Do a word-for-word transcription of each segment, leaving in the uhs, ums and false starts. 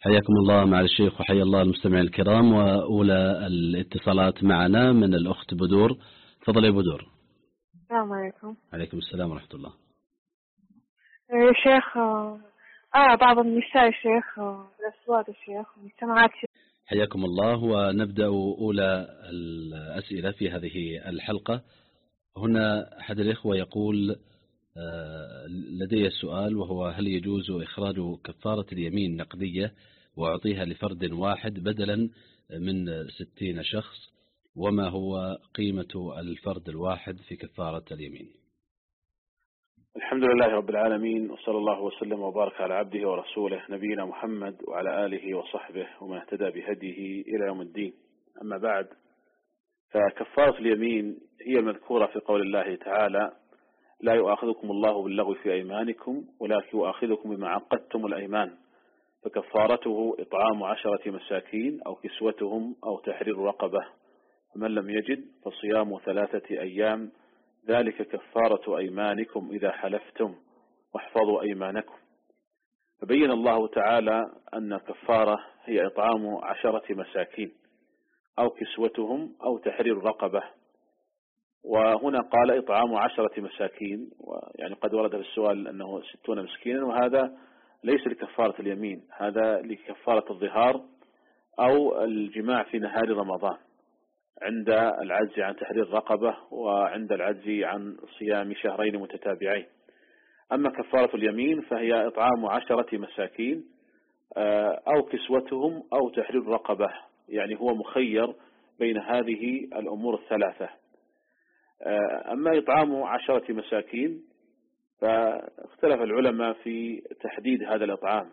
حياكم الله مع الشيخ وحيا الله المستمعين الكرام. وأولى الاتصالات معنا من الأخت بدور. تفضل يا بدور. السلام عليكم. عليكم السلام ورحمة الله. يا شيخ أنا بعض النساء يا شيخ الأصوات يا شيخ مجتمعات. حياكم الله، ونبدأ أولى الأسئلة في هذه الحلقة. هنا أحد الإخوة يقول لدي السؤال، وهو هل يجوز إخراج كفارة اليمين نقدية وأعطيها لفرد واحد بدلا من ستين شخص، وما هو قيمة الفرد الواحد في كفارة اليمين؟ الحمد لله رب العالمين، وصلى الله وسلم وبارك على عبده ورسوله نبينا محمد وعلى آله وصحبه ومن اهتدى بهديه إلى يوم الدين. أما بعد، فكفارة اليمين هي المذكورة في قول الله تعالى: لا يؤاخذكم الله باللغو في أيمانكم ولكن يؤاخذكم بما عقدتم الأيمان، فكفارته إطعام عشرة مساكين أو كسوتهم أو تحرير رقبة، فمن لم يجد فصيام ثلاثة أيام، ذلك كفارة أيمانكم إذا حلفتم واحفظوا أيمانكم. فبين الله تعالى أن كفارة هي إطعام عشرة مساكين أو كسوتهم أو تحرير رقبة، وهنا قال إطعام عشرة مساكين، يعني قد ورد في السؤال أنه ستون مسكينا، وهذا ليس لكفارة اليمين، هذا لكفارة الظهار أو الجماع في نهار رمضان عند العجز عن تحرير رقبة وعند العجز عن صيام شهرين متتابعين. أما كفارة اليمين فهي إطعام عشرة مساكين أو كسوتهم أو تحرير رقبة، يعني هو مخير بين هذه الأمور الثلاثة. أما إطعام عشرة مساكين فاختلف العلماء في تحديد هذا الإطعام،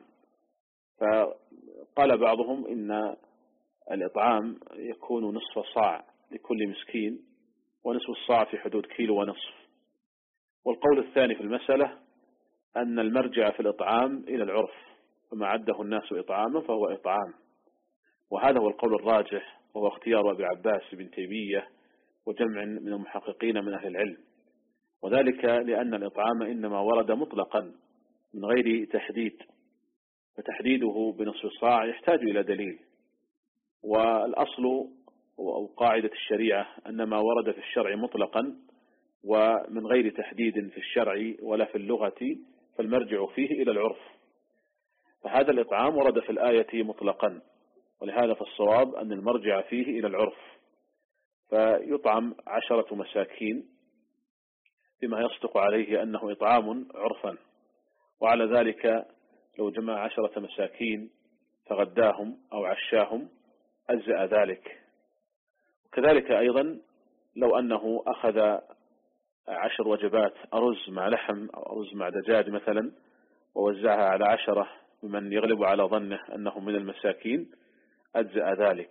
فقال بعضهم إن الإطعام يكون نصف صاع لكل مسكين، ونصف الصاع في حدود كيلو ونصف. والقول الثاني في المسألة أن المرجع في الإطعام إلى العرف، فما عده الناس إطعاما فهو إطعام، وهذا هو القول الراجح، وهو اختيار أبي عباس بن تيمية وجمع من المحققين من أهل العلم، وذلك لأن الإطعام إنما ورد مطلقا من غير تحديد، فتحديده بنصف الصاع يحتاج إلى دليل. والأصل أو قاعدة الشريعة أن ما ورد في الشرع مطلقا ومن غير تحديد في الشرع ولا في اللغة فالمرجع فيه إلى العرف، فهذا الإطعام ورد في الآية مطلقا، ولهذا فالصواب أن المرجع فيه إلى العرف، فيطعم عشرة مساكين بما يصدق عليه أنه إطعام عرفا، وعلى ذلك لو جمع عشرة مساكين فغداهم أو عشاهم أجزأ ذلك. وكذلك أيضا لو أنه أخذ عشر وجبات أرز مع لحم أو أرز مع دجاج مثلا ووزعها على عشرة بمن يغلب على ظنه أنهم من المساكين أجزأ ذلك.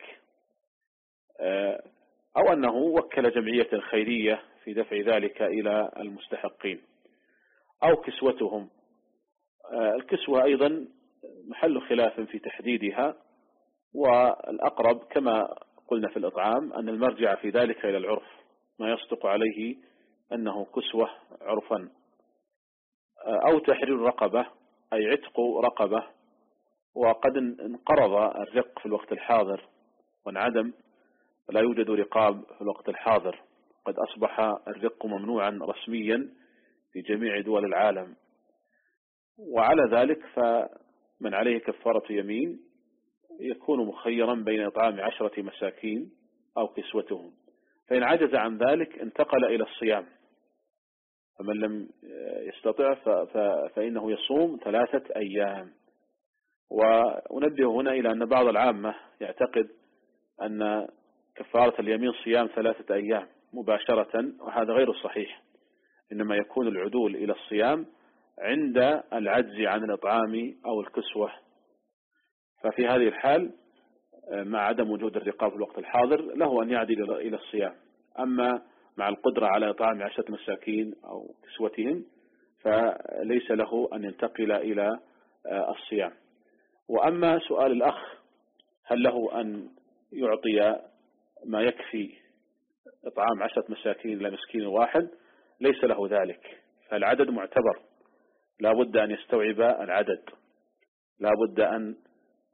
أو أنه وكل جمعية خيرية في دفع ذلك إلى المستحقين. أو كسوتهم، الكسوة أيضا محل خلاف في تحديدها، والأقرب كما قلنا في الإطعام أن المرجع في ذلك إلى العرف، ما يصدق عليه أنه كسوة عرفا. أو تحرير رقبة، أي عتق رقبة، وقد انقرض الرق في الوقت الحاضر وانعدم، لا يوجد رقاب في الوقت الحاضر، قد أصبح الرق ممنوعا رسميا في جميع دول العالم. وعلى ذلك فمن عليه كفارة يمين يكون مخيرا بين إطعام عشرة مساكين أو كسوتهم، فإن عجز عن ذلك انتقل إلى الصيام، فمن لم يستطع فإنه يصوم ثلاثة أيام. وأنبه هنا إلى أن بعض العامة يعتقد أن كفارة اليمين صيام ثلاثة أيام مباشرة، وهذا غير صحيح، إنما يكون العدول إلى الصيام عند العجز عن الإطعام أو الكسوة. ففي هذه الحال مع عدم وجود الرقاب في الوقت الحاضر له أن يعدل إلى الصيام. أما مع القدرة على إطعام عشرة مساكين أو كسوتهم فليس له أن ينتقل إلى الصيام. وأما سؤال الأخ هل له أن يعطي ما يكفي إطعام عشرة مساكين لمسكين واحد، ليس له ذلك، فالعدد معتبر، لا بد أن يستوعب العدد، لا بد أن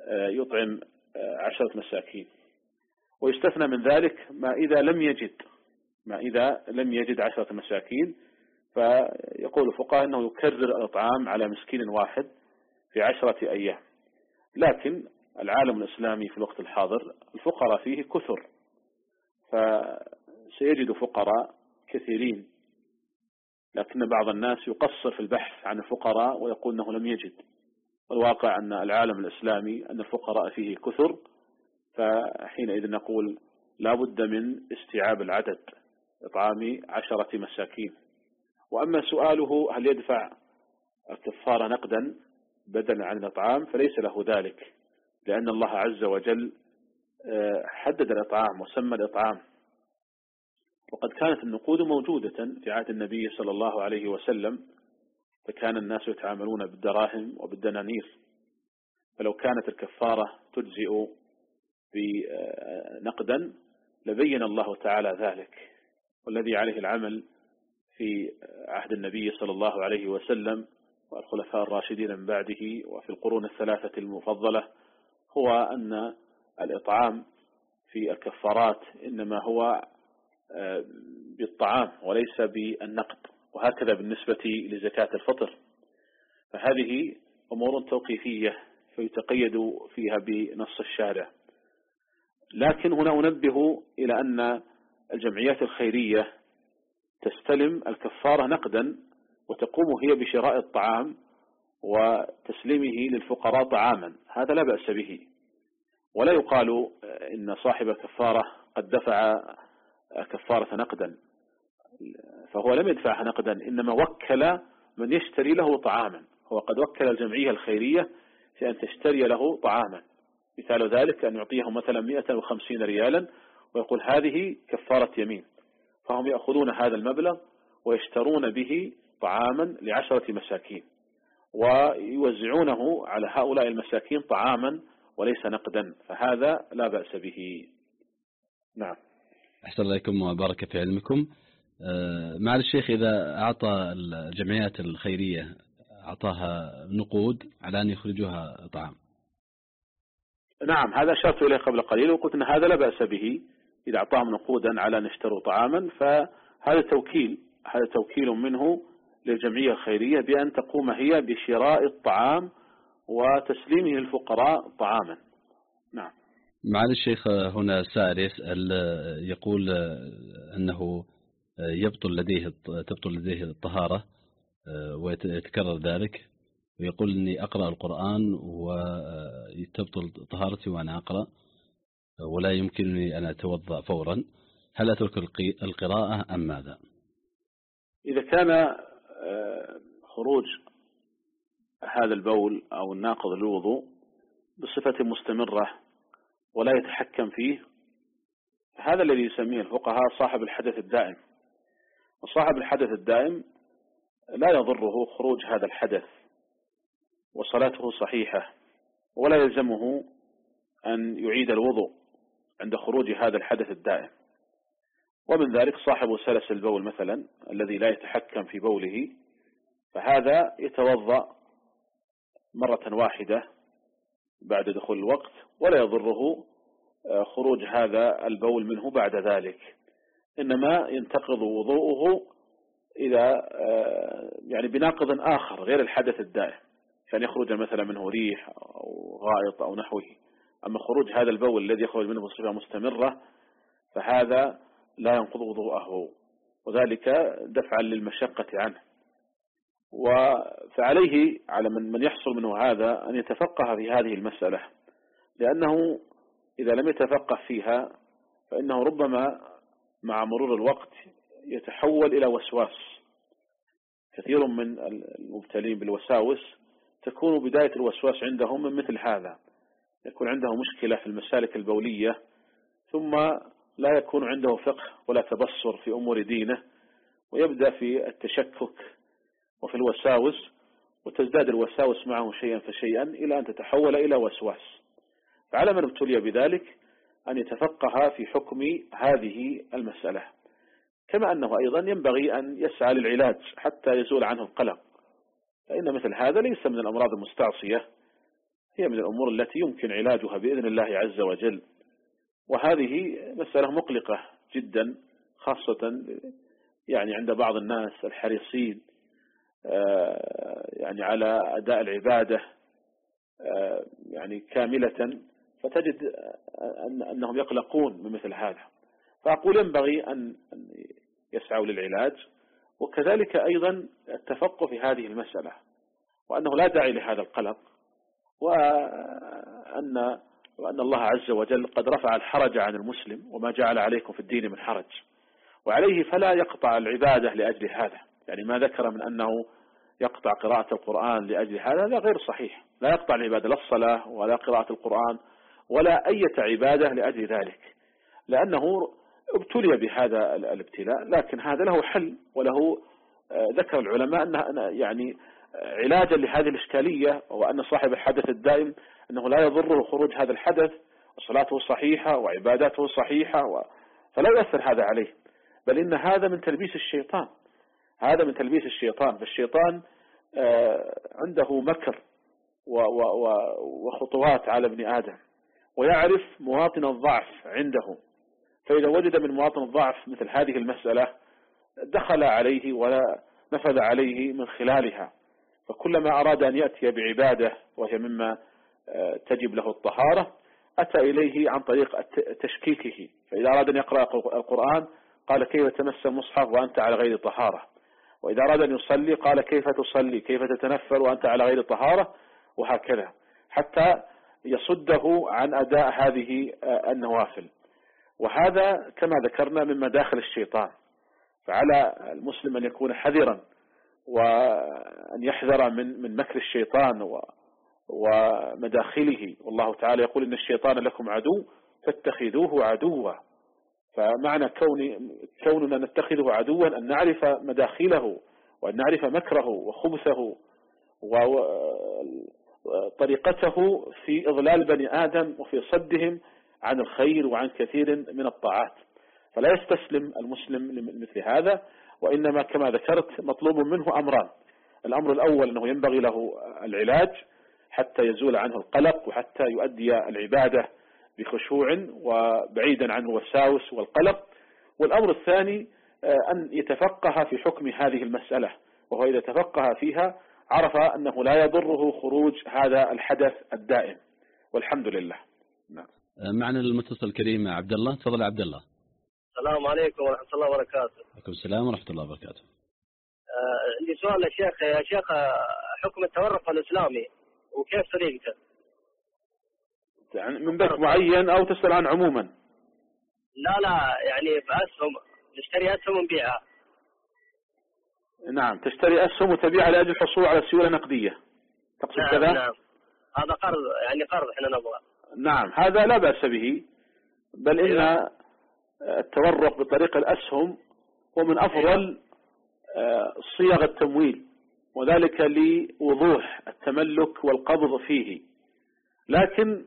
يطعم عشرة مساكين. ويستثنى من ذلك ما إذا لم يجد ما إذا لم يجد عشرة مساكين، فيقول الفقهاء أنه يكرر الإطعام على مسكين واحد في عشرة أيام. لكن العالم الإسلامي في الوقت الحاضر الفقراء فيه كثر، فسيجد فقراء كثيرين، لكن بعض الناس يقصر في البحث عن الفقراء ويقول أنه لم يجد. والواقع أن العالم الإسلامي أن الفقراء فيه كثر، فحينئذ نقول لا بد من استيعاب العدد، إطعام عشرة مساكين. وأما سؤاله هل يدفع الكفارة نقدا بدلا عن الإطعام فليس له ذلك، لأن الله عز وجل حدد الإطعام وسمى الإطعام، وقد كانت النقود موجودة في عهد النبي صلى الله عليه وسلم، فكان الناس يتعاملون بالدراهم وبالدنانير، فلو كانت الكفارة تجزئ بنقدا لبين الله تعالى ذلك. والذي عليه العمل في عهد النبي صلى الله عليه وسلم والخلفاء الراشدين من بعده وفي القرون الثلاثة المفضلة هو أن الإطعام في الكفارات إنما هو بالطعام وليس بالنقد، وهكذا بالنسبة لزكاة الفطر، فهذه أمور توقيفية فيتقيد فيها بنص الشارع. لكن هنا أنبه إلى أن الجمعيات الخيرية تستلم الكفارة نقدا وتقوم هي بشراء الطعام وتسليمه للفقراء طعاما، هذا لا بأس به، ولا يقال إن صاحب الكفارة قد دفع كفارة نقدا، فهو لم يدفعها نقدا، إنما وكل من يشتري له طعاما، هو قد وكل الجمعية الخيرية في أن تشتري له طعاما. مثال ذلك أن يعطيه مثلا مئة وخمسين ريالا ويقول هذه كفارة يمين، فهم يأخذون هذا المبلغ ويشترون به طعاما لعشرة مساكين ويوزعونه على هؤلاء المساكين طعاما وليس نقدا، فهذا لا بأس به. نعم. أحسن عليكم وبارك في علمكم. مع الشيخ إذا أعطى الجمعيات الخيرية أعطاها نقود على أن يخرجوها طعام. نعم، هذا أشرت إليه قبل قليل وقلت أن هذا لا بأس به، إذا أعطاهم نقودا على أن يشتروا طعاما فهذا توكيل هذا توكيل منه للجمعية الخيرية بأن تقوم هي بشراء الطعام وتسليمه للفقراء طعاما. نعم. معالي الشيخ هنا سائل يسأل يقول أنه يبطل لديه تبطل لديه الطهارة ويتكرر ذلك، ويقول أني أقرأ القرآن وتبطل طهارتي وأنا أقرأ ولا يمكنني أن أتوضأ فورا، هل أترك القراءة أم ماذا؟ إذا كان خروج هذا البول أو الناقض للوضوء بصفة مستمرة ولا يتحكم فيه، هذا الذي يسميه الفقهاء صاحب الحدث الدائم، وصاحب الحدث الدائم لا يضره خروج هذا الحدث وصلاته صحيحة، ولا يلزمه أن يعيد الوضوء عند خروج هذا الحدث الدائم. ومن ذلك صاحب سلس البول مثلا الذي لا يتحكم في بوله، فهذا يتوضأ مرة واحدة بعد دخول الوقت ولا يضره خروج هذا البول منه بعد ذلك، إنما ينتقض وضوءه إذا يعني بناقض آخر غير الحدث الدائم، كان يخرج مثلا منه ريح أو غائط أو نحوه. أما خروج هذا البول الذي يخرج منه بصفة مستمرة فهذا لا ينقض وضوءه، وذلك دفعا للمشقة عنه. فعليه على من من يحصل منه هذا أن يتفقه في هذه المسألة، لأنه إذا لم يتفقه فيها فإنه ربما مع مرور الوقت يتحول إلى وسواس. كثير من المبتلين بالوساوس تكون بداية الوسواس عندهم من مثل هذا، يكون عنده مشكلة في المسالك البولية ثم لا يكون عنده فقه ولا تبصر في أمور دينه، ويبدأ في التشكك وفي الوساوس، وتزداد الوساوس معه شيئا فشيئا إلى أن تتحول إلى وسواس. فعلى من ابتلي بذلك أن يتفقه في حكم هذه المسألة، كما أنه أيضا ينبغي أن يسعى للعلاج حتى يزول عنه القلق، فإن مثل هذا ليس من الأمراض المستعصية هي من الأمور التي يمكن علاجها بإذن الله عز وجل. وهذه مسألة مقلقة جدا، خاصة يعني عند بعض الناس الحريصين يعني على أداء العبادة يعني كاملة، فتجد أنهم يقلقون من مثل هذا. فأقول ينبغي أن يسعوا للعلاج، وكذلك أيضا التفقه في هذه المسألة، وأنه لا داعي لهذا القلق، وأن وأن الله عز وجل قد رفع الحرج عن المسلم، وما جعل عليكم في الدين من حرج، وعليه فلا يقطع العبادة لأجل هذا. يعني ما ذكر من أنه يقطع قراءة القرآن لأجل هذا هذا غير صحيح. لا يقطع العبادة، لا الصلاة ولا قراءة القرآن ولا أي عبادة لأجل ذلك، لأنه ابتلي بهذا الابتلاء. لكن هذا له حل، وله ذكر العلماء أنه يعني علاجا لهذه الإشكالية، وأن صاحب الحدث الدائم أنه لا يضره خروج هذا الحدث، وصلاته صحيحة وعباداته صحيحة، و... فلا يؤثر هذا عليه، بل إن هذا من تلبيس الشيطان. هذا من تلبيس الشيطان. فالشيطان عنده مكر و... و... وخطوات على ابن آدم، ويعرف مواطن الضعف عنده، فإذا وجد من مواطن الضعف مثل هذه المسألة دخل عليه ولا نفذ عليه من خلالها. فكلما أراد أن يأتي بعبادة وهي مما تجب له الطهارة أتى إليه عن طريق تشكيكه. فإذا أراد أن يقرأ القرآن قال كيف تمس المصحف وأنت على غير طهارة، وإذا أراد أن يصلي قال كيف تصلي، كيف تتنفل وأنت على غير طهارة، وهكذا حتى يصده عن أداء هذه النوافل. وهذا كما ذكرنا من مداخل الشيطان. فعلى المسلم أن يكون حذرا، وأن يحذر من من مكر الشيطان ومداخله. والله تعالى يقول إن الشيطان لكم عدو فاتخذوه عدوا. فمعنى كون كوننا نتخذه عدوا أن نعرف مداخله، وأن نعرف مكره وخبثه وطريقته في إضلال بني آدم وفي صدهم عن الخير وعن كثير من الطاعات. فلا يستسلم المسلم لمثل هذا، وإنما كما ذكرت مطلوب منه أمران. الأمر الأول أنه ينبغي له العلاج حتى يزول عنه القلق، وحتى يؤدي العبادة بخشوع وبعيدا عنه الوساوس والقلق. والأمر الثاني أن يتفقه في حكم هذه المسألة، وهو إذا تفقه فيها عرف أنه لا يضره خروج هذا الحدث الدائم، والحمد لله. نعم. معنا المتصل الكريم عبد الله. تفضل عبد الله. السلام عليكم ورحمة الله وبركاته. وعليكم السلام ورحمة الله وبركاته. آه عندي سؤال للشيخ. يا شيخ، حكم التورق الإسلامي وكيف طريقته؟ يعني من بنك معين أو تسأل عن عموما؟ لا لا يعني بأسهم، نشتري أسهم ونبيعها. نعم، تشتري أسهم وتبيعها لأجل الحصول على سيولة نقدية، تقصد نعم كذا؟ نعم، هذا قرض، يعني قرض احنا نبغى. نعم، هذا لا بأس به، بل إن التورق بطريق الأسهم هو من أفضل صيغ التمويل، وذلك لوضوح التملك والقبض فيه. لكن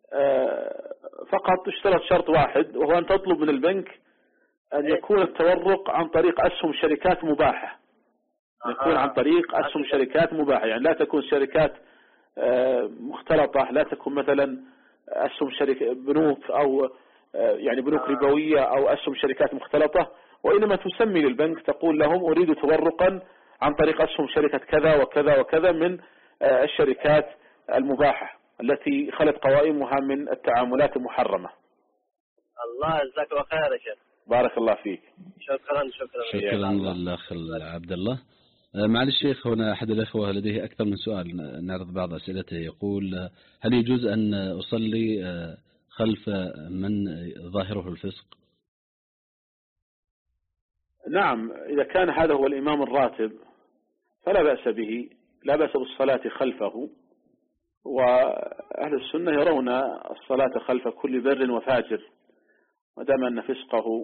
فقط اشترط شرط واحد، وهو أن تطلب من البنك أن يكون التورق عن طريق أسهم شركات مباحة. يكون عن طريق أسهم شركات مباحة، يعني لا تكون شركات مختلطة، لا تكون مثلا أسهم شركة بنوك أو يعني بنوك ربوية أو أسهم شركات مختلطة، وإنما تسمي للبنك تقول لهم أريد تورقا عن طريق أسهم شركة كذا وكذا وكذا من الشركات المباحة التي خلت قوائمها من التعاملات المحرمة. الله جزاك الله خير يا شيخ. بارك الله فيك. شكرا شكرا شكرا للأخ عبد الله. معالي الشيخ، هنا أحد الأخوة لديه أكثر من سؤال، نعرض بعض أسئلته. يقول: هل يجوز أن أصلي خلف من ظاهره الفسق؟ نعم، إذا كان هذا هو الإمام الراتب فلا بأس به، لا بأس بالصلاة خلفه. وأهل السنة يرون الصلاة خلف كل بر وفاجر، ودام أن فسقه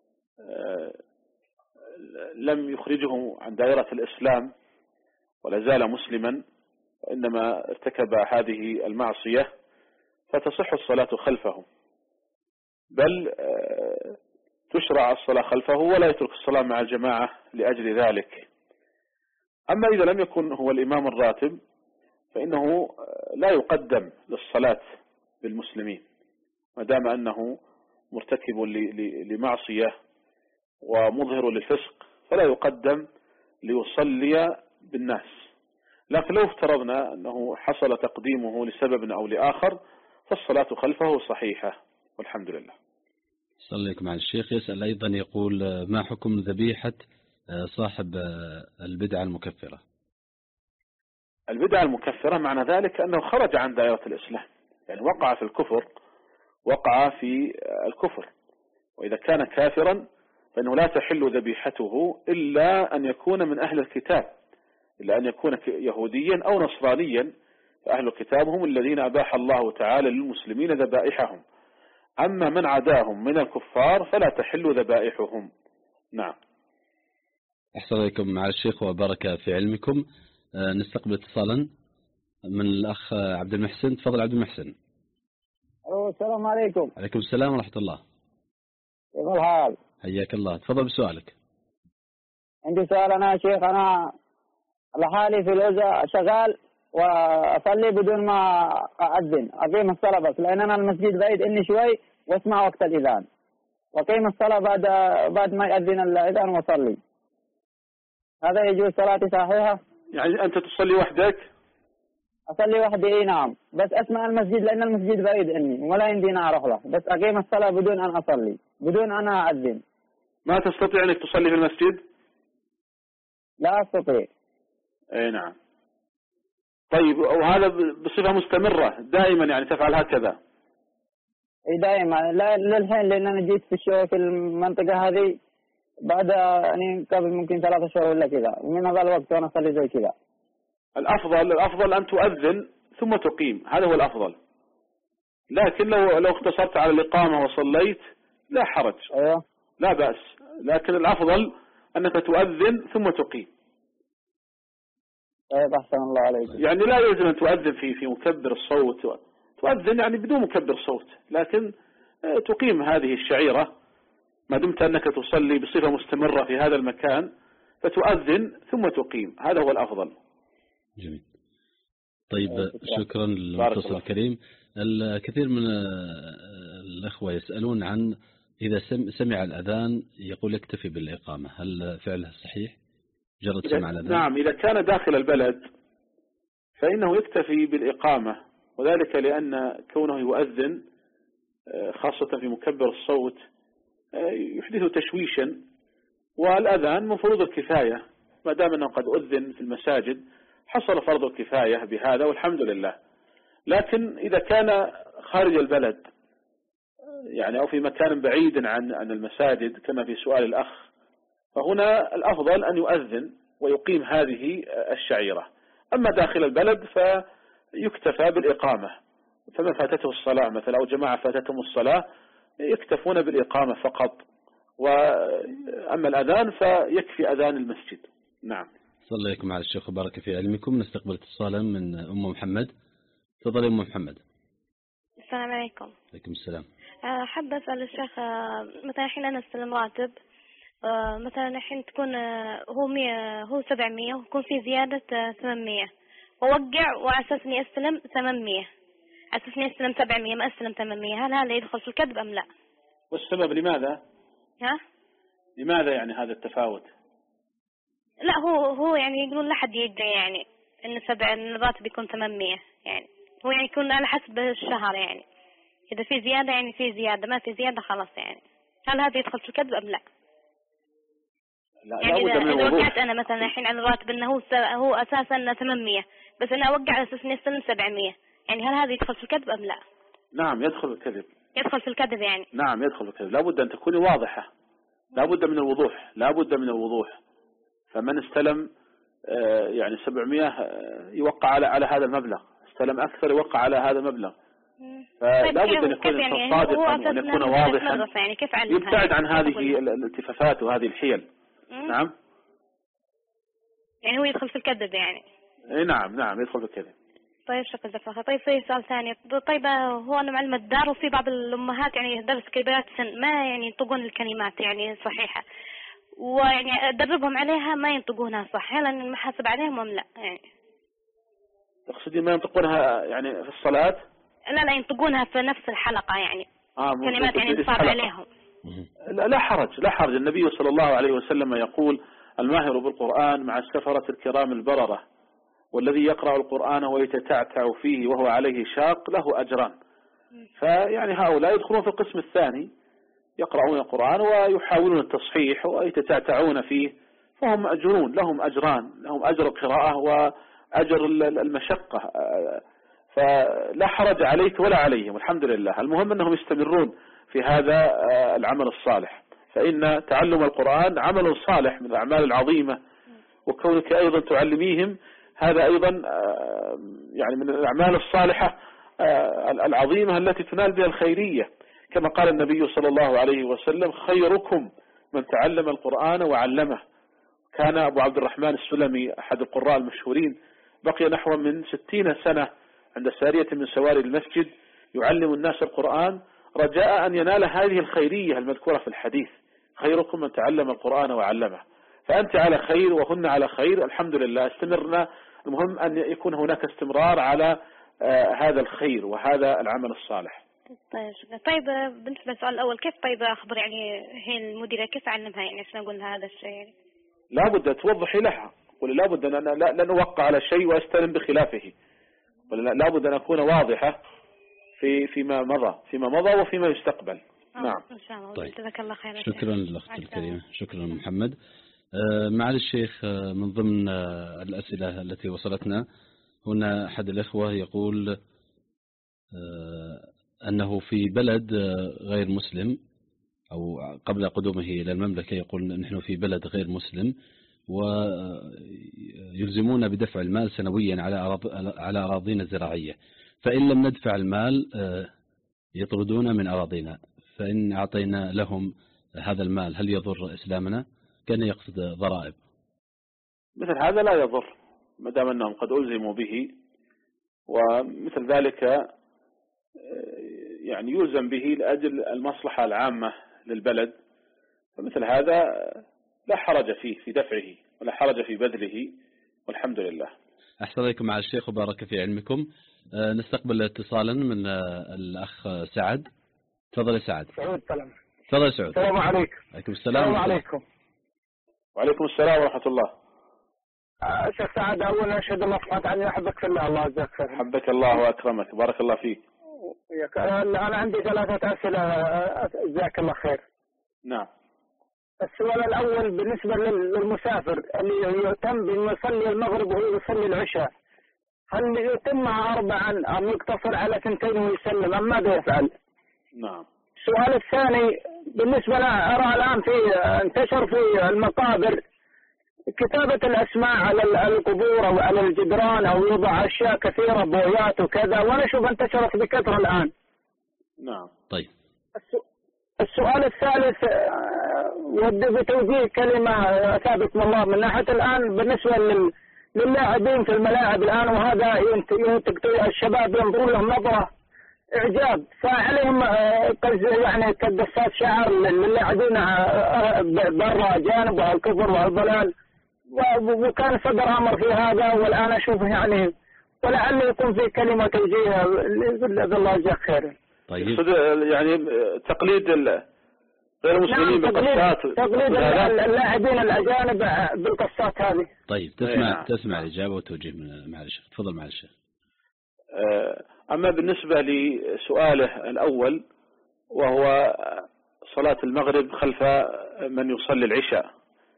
لم يخرجه عن دائرة الإسلام ولا زال مسلما، وإنما ارتكب هذه المعصية، فتصح الصلاة خلفه، بل تشرع الصلاة خلفه ولا يترك الصلاة مع الجماعة لأجل ذلك. أما إذا لم يكن هو الإمام الراتب فإنه لا يقدم للصلاة بالمسلمين ما دام أنه مرتكب لمعصية ومظهر للفسق، فلا يقدم ليصلي بالناس. لكن لو افترضنا أنه حصل تقديمه لسبب أو لآخر فالصلاة خلفه صحيحة والحمد لله. صليك مع الشيخ. يسأل أيضا يقول ما حكم ذبيحة صاحب البدعة المكفرة؟ البدعة المكفرة معنى ذلك أنه خرج عن دائرة الإسلام، يعني وقع في الكفر، وقع في الكفر. وإذا كان كافرا فإنه لا تحل ذبيحته إلا أن يكون من أهل الكتاب، إلا أن يكون يهوديا أو نصرانيا، فأهل الكتاب هم الذين أباح الله تعالى للمسلمين ذبائحهم. أما من عداهم من الكفار فلا تحل ذبائحهم. نعم. أحسن عليكم مع الشيخ وبارك في علمكم. نستقبل اتصالا من الأخ عبد المحسن. تفضل عبد المحسن. السلام عليكم. عليكم السلام ورحمة الله. كيف الحال؟ حياك الله. تفضل بسؤالك. عندي سؤال أنا يا شيخ. أنا لحالي في الوزة شغال وأصلي بدون ما أأذن، أقيم الصلاة بس، لأن أنا المسجد بعيد إني شوي واسمع وقت الإذان، وأقيم الصلاة بعد بعد ما يأذن الإذان وأصلي. هذا يجوز؟ صلاتي صحيحة؟ يعني أنت تصلي وحدك؟ أصلي وحدي. إيه نعم، بس أسمع المسجد لأن المسجد بعيد إني ولا يمديني أروح له، بس أقيم الصلاة بدون أن أصلي، بدون أن أأذن. ما تستطيع أنك تصلي في المسجد؟ لا أستطيع. أي نعم. طيب، وهذا بصفة مستمرة دائما يعني تفعل هكذا؟ اي دائما. لا للحين، لان انا جيت في الشغل في المنطقة هذه بعد يعني قبل ممكن ثلاثة شهور ولا كذا، ومن هذا الوقت وانا اصلي زي كذا. الافضل الافضل ان تؤذن ثم تقيم، هذا هو الافضل. لكن لو لو اقتصرت على الاقامة وصليت لا حرج. ايوه لا بأس، لكن الافضل انك تؤذن ثم تقيم. طيب احسن الله عليك. يعني لا يلزم ان تؤذن في في مكبر الصوت، تؤذن يعني بدون مكبر صوت، لكن تقيم هذه الشعيرة ما دمت انك تصلي بصفة مستمرة في هذا المكان، فتؤذن ثم تقيم، هذا هو الافضل. جميل. طيب شكرا للمتصل الكريم. الكثير من الأخوة يسألون عن إذا سمع الأذان يقول يكتفي بالإقامة، هل فعله صحيح؟ جرد سمع الأذان؟ نعم، إذا كان داخل البلد فإنه يكتفي بالإقامة، وذلك لأن كونه يؤذن خاصة في مكبر الصوت يحدث تشويشا، والأذان من فروض الكفاية، ما دام أنه قد أذن في المساجد حصل فرض الكفاية بهذا والحمد لله. لكن إذا كان خارج البلد يعني أو في مكان بعيد عن عن المساجد كما في سؤال الأخ، فهنا الأفضل أن يؤذن ويقيم هذه الشعيرة. أما داخل البلد فيكتفى بالإقامة، فمن فاتته الصلاة مثلا أو جماعة فاتتهم الصلاة يكتفون بالإقامة فقط، وأما الأذان فيكفي أذان المسجد. نعم. صلى عليكم على الشيخ وبارك في علمكم. نستقبل اتصالا من أم محمد. تفضلي أم محمد. السلام عليكم. عليكم السلام. حابة أسأل الشيخ، مثلا الحين أنا أستلم راتب، مثلا الحين تكون هو مية هو سبعمية ويكون في زيادة ثمانمية، ووقع وأساس إني أستلم ثمانمية، أساس إني أستلم سبعمية ما أستلم ثمانمية، هل هذا يدخل في الكذب أم لا؟ والسبب لماذا؟ ها؟ لماذا يعني هذا التفاوت؟ لا هو هو يعني يقولون لا حد يدري يعني إن سبع إن الراتب يكون ثمانمية، يعني هو يعني يكون على حسب الشهر، يعني إذا في زيادة يعني في زيادة، ما في زيادة خلاص يعني. هل هذا يدخل في الكذب أم لا؟ لا يعني إذا, إذا وقعت أنا مثلا الحين على الراتب إنه هو هو أساسا ثمانمية، بس أنا أوقع على أساس إني أستلم سبعمية، يعني هل هذا يدخل في الكذب أم لا؟ نعم يدخل في الكذب. يدخل في الكذب يعني. نعم يدخل في الكذب، لابد أن تكوني واضحة، لابد من الوضوح، لابد من الوضوح. فمن استلم يعني سبعمية يوقع على على هذا المبلغ، استلم أكثر يوقع على هذا المبلغ. فلا بد أن يكون يعني صادقا وأن يكون واضحا، يعني كيف يبتعد عن هذه الالتفافات وهذه الحيل. نعم. يعني هو يدخل في الكذب يعني. اي نعم نعم يدخل في الكذب. طيب شكرا جزاك. طيب في سؤال ثاني. طيب هو أنا معلمة دار، وفي بعض الأمهات يعني درس كبيرات سن ما يعني ينطقون الكلمات يعني صحيحة، ويعني أدربهم عليها ما ينطقونها صح، هل أنا محاسب عليهم أم لا يعني؟ تقصدين ما ينطقونها يعني في الصلاة؟ لا لا ينطقونها في نفس الحلقة يعني آه كلمات يعني تصار عليهم. لا, لا حرج لا حرج. النبي صلى الله عليه وسلم يقول الماهر بالقرآن مع السفرة الكرام البررة، والذي يقرأ القرآن ويتتعتع فيه وهو عليه شاق له أجران. فيعني هؤلاء يدخلون في القسم الثاني، يقرؤون القرآن ويحاولون التصحيح ويتتعتعون فيه، فهم مأجرون، لهم أجران، لهم أجر القراءة وأجر المشقة، فلا حرج عليك ولا عليهم الحمد لله. المهم أنهم يستمرون في هذا العمل الصالح، فإن تعلم القرآن عمل صالح من الأعمال العظيمة، وكونك أيضا تعلميهم هذا أيضا يعني من الأعمال الصالحة العظيمة التي تنال بها الخيرية، كما قال النبي صلى الله عليه وسلم خيركم من تعلم القرآن وعلمه. كان أبو عبد الرحمن السلمي أحد القراء المشهورين بقي نحو من ستين سنة عند سارية من سواري المسجد يعلم الناس القرآن رجاء أن ينال هذه الخيرية المذكورة في الحديث، خيركم من تعلم القرآن وعلمه. فأنت على خير وهن على خير الحمد لله، استمرنا. المهم أن يكون هناك استمرار على آه هذا الخير وهذا العمل الصالح. طيب طيب بالنسبة للسؤال الأول، كيف طيب أخبر يعني هي المديرة كيف أعلمها يعني عشان أقول لها هذا الشيء يعني؟ لابد توضحي لها، ولا لابد أن أنا لا لن أوقع على شيء وأستلم بخلافه، ولا لابد أن أكون واضحة في فيما مضى فيما مضى وفيما يستقبل. نعم إن شاء الله. طيب. جزاك الله خير. شكرا للأخت الكريمة، شكرا محمد. آه معالي الشيخ، آه من ضمن آه الأسئلة التي وصلتنا هنا أحد الإخوة يقول آه أنه في بلد آه غير مسلم، أو قبل قدومه إلى المملكة يقول نحن في بلد غير مسلم ويلزمون بدفع المال سنويا على على أراضينا الزراعية، فإن لم ندفع المال يطردون من أراضينا، فإن أعطينا لهم هذا المال هل يضر إسلامنا؟ كان يقصد ضرائب. مثل هذا لا يضر ما دام أنهم قد ألزموا به، ومثل ذلك يعني يلزم به لأجل المصلحة العامة للبلد، فمثل هذا لا حرج فيه في دفعه ولا حرج في بذله، والحمد لله. أحسن عليكم مع الشيخ وبارك في علمكم. أه نستقبل اتصالا من أه الأخ سعد. تفضل يا سعد. سعود سلام. تفضل يا سعود. السلام عليكم. عليكم السلام. السلام عليكم. وعليكم السلام ورحمة الله. أه شيخ سعد، أولا أشهد الله سبحانه وتعالى أحبك في الله، الله يجزاك خير. حبك الله وأكرمك، بارك الله فيك. أنا عندي ثلاثة أسئلة جزاك الله خير. نعم. السؤال الأول بالنسبة للمسافر اللي يتم بأنه يصلي المغرب وهو يصلي العشاء، هل يتم أربعا أم يقتصر على ثنتين ويسلم أم ماذا يفعل؟ نعم. السؤال الثاني بالنسبة لنا أرى الآن في انتشر في المقابر كتابة الأسماء على القبور أو على الجدران أو يوضع أشياء كثيرة بويات وكذا، وأنا أشوف انتشرت بكثرة الآن. نعم. طيب. السؤال الثالث ودي بتوجيه كلمة ثابت من الله من ناحية الآن بالنسبة للاعبين في الملاعب الآن، وهذا الشباب ينظرون لهم نظرة إعجاب، فعليهم يعني كدسات شعر للاعبين برا جانب والكفر والضلال، وكان صدر أمر في هذا والآن أشوفه يعني، ولعل يكون في كلمة توجيه بالله يجزاك خير. طيب. يعني تقليد غير المسلمين نعم بالقصات، تقليد اللاعبين الأجانب بالقصات هذه. طيب تسمع تسمع الإجابة وتوجيه من معالي الشيخ. تفضل معالي الشيخ. أما بالنسبة لسؤاله الأول وهو صلاة المغرب خلف من يصلي العشاء،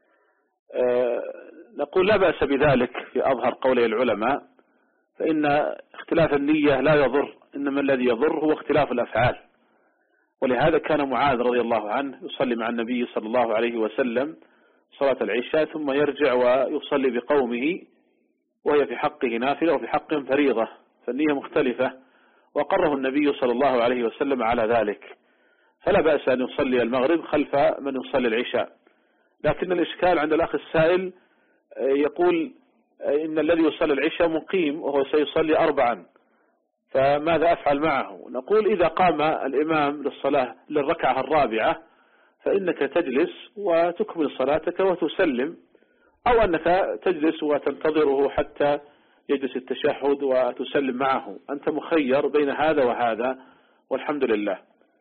نقول لا بأس بذلك في أظهر قولي العلماء، فإن اختلاف النية لا يضر، إنما الذي يضر هو اختلاف الأفعال. ولهذا كان معاذ رضي الله عنه يصلي مع النبي صلى الله عليه وسلم صلاة العشاء ثم يرجع ويصلي بقومه، وهي في حقه نافلة وفي حقهم فريضة، فالنية مختلفة، وقره النبي صلى الله عليه وسلم على ذلك، فلا بأس أن يصلي المغرب خلف من يصلي العشاء. لكن الإشكال عند الأخ السائل يقول إن الذي يصلي العشاء مقيم وهو سيصلي أربعا، فماذا أفعل معه؟ نقول إذا قام الإمام للصلاة للركعة الرابعة فإنك تجلس وتكمل صلاتك وتسلم، أو أنك تجلس وتنتظره حتى يجلس التشهد وتسلم معه، أنت مخير بين هذا وهذا والحمد لله.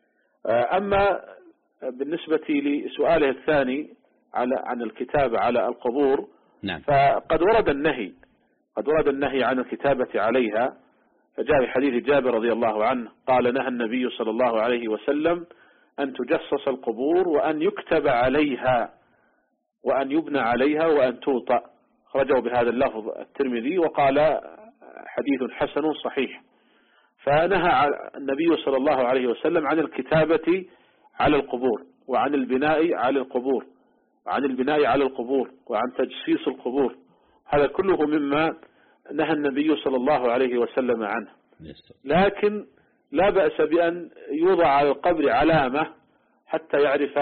أما بالنسبة لسؤاله الثاني على عن الكتابة على القبور، نعم. فقد ورد النهي قد ورد النهي عن الكتابة عليها، فجاء في حديث جابر رضي الله عنه قال نهى النبي صلى الله عليه وسلم أن تجصص القبور وأن يكتب عليها وأن يبنى عليها وأن توطأ، خرجوا بهذا اللفظ الترمذي وقال حديث حسن صحيح. فنهى النبي صلى الله عليه وسلم عن الكتابة على القبور وعن البناء على القبور وعن البناء على القبور وعن تجسيس القبور، هذا كله مما نهى النبي صلى الله عليه وسلم عنه. لكن لا بأس بأن يوضع على القبر علامة حتى يعرف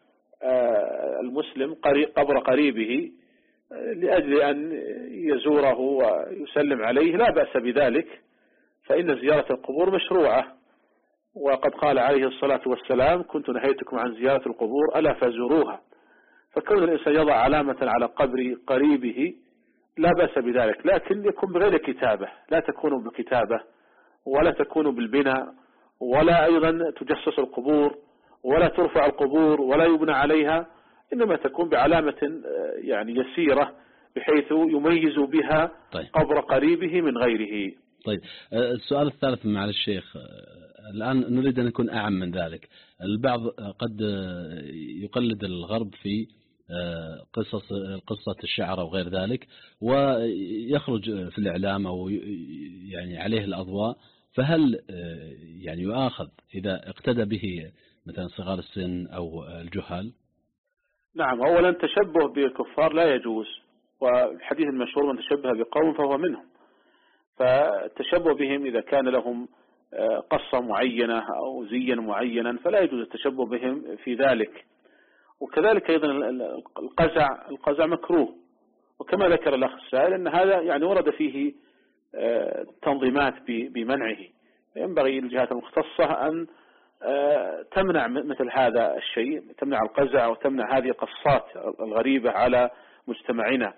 المسلم قبر قريبه لأجل أن يزوره ويسلم عليه، لا بأس بذلك، فإن زيارة القبور مشروعة، وقد قال عليه الصلاة والسلام كنت نهيتكم عن زيارة القبور ألا فزوروها. فكون الإنسان يضع علامة على قبر قريبه لا بأس بذلك، لكن يكون بغير كتابة، لا تكون بالكتابة ولا تكون بالبناء ولا أيضا تجسس القبور ولا ترفع القبور ولا يبنى عليها، إنما تكون بعلامة يعني يسيرة بحيث يميز بها طيب. قبر قريبه من غيره. طيب، السؤال الثالث مع الشيخ، الآن نريد أن نكون أعم من ذلك. البعض قد يقلد الغرب في قصص قصة الشعر أو غير ذلك، ويخرج في الإعلام أو يعني عليه الأضواء، فهل يعني يؤاخذ إذا اقتدى به مثلا صغار السن أو الجهال؟ نعم، أولا تشبه بالكفار لا يجوز، والحديث المشهور من تشبه بقوم فهو منهم، فالتشبه بهم إذا كان لهم قصة معينة أو زيا معينا فلا يجوز التشبه بهم في ذلك. وكذلك أيضا القزع القزع مكروه، وكما ذكر الأخ السائل أن هذا يعني ورد فيه تنظيمات بمنعه، ينبغي للجهات المختصة أن تمنع مثل هذا الشيء، تمنع القزع وتمنع هذه القصات الغريبة على مجتمعنا.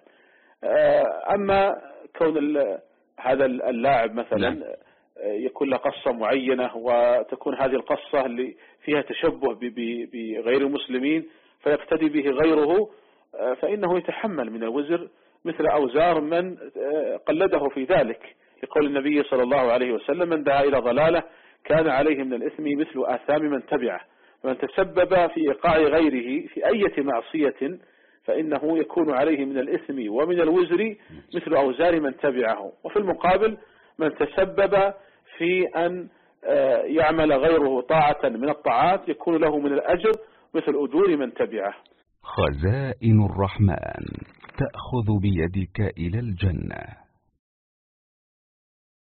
أما كون هذا اللاعب مثلا يكون له قصة معينة وتكون هذه القصة اللي فيها تشبه بغير المسلمين فيقتدي به غيره، فإنه يتحمل من الوزر مثل أوزار من قلده في ذلك، لقول النبي صلى الله عليه وسلم من دعا إلى ضلالة كان عليه من الإثم مثل آثام من تبعه، ومن تسبب في إيقاع غيره في أي معصية فإنه يكون عليه من الإثم ومن الوزر مثل أوزار من تبعه. وفي المقابل من تسبب في أن يعمل غيره طاعة من الطاعات يكون له من الأجر مثل أجور من تبعه. خزائن الرحمن تأخذ بيدك إلى الجنة.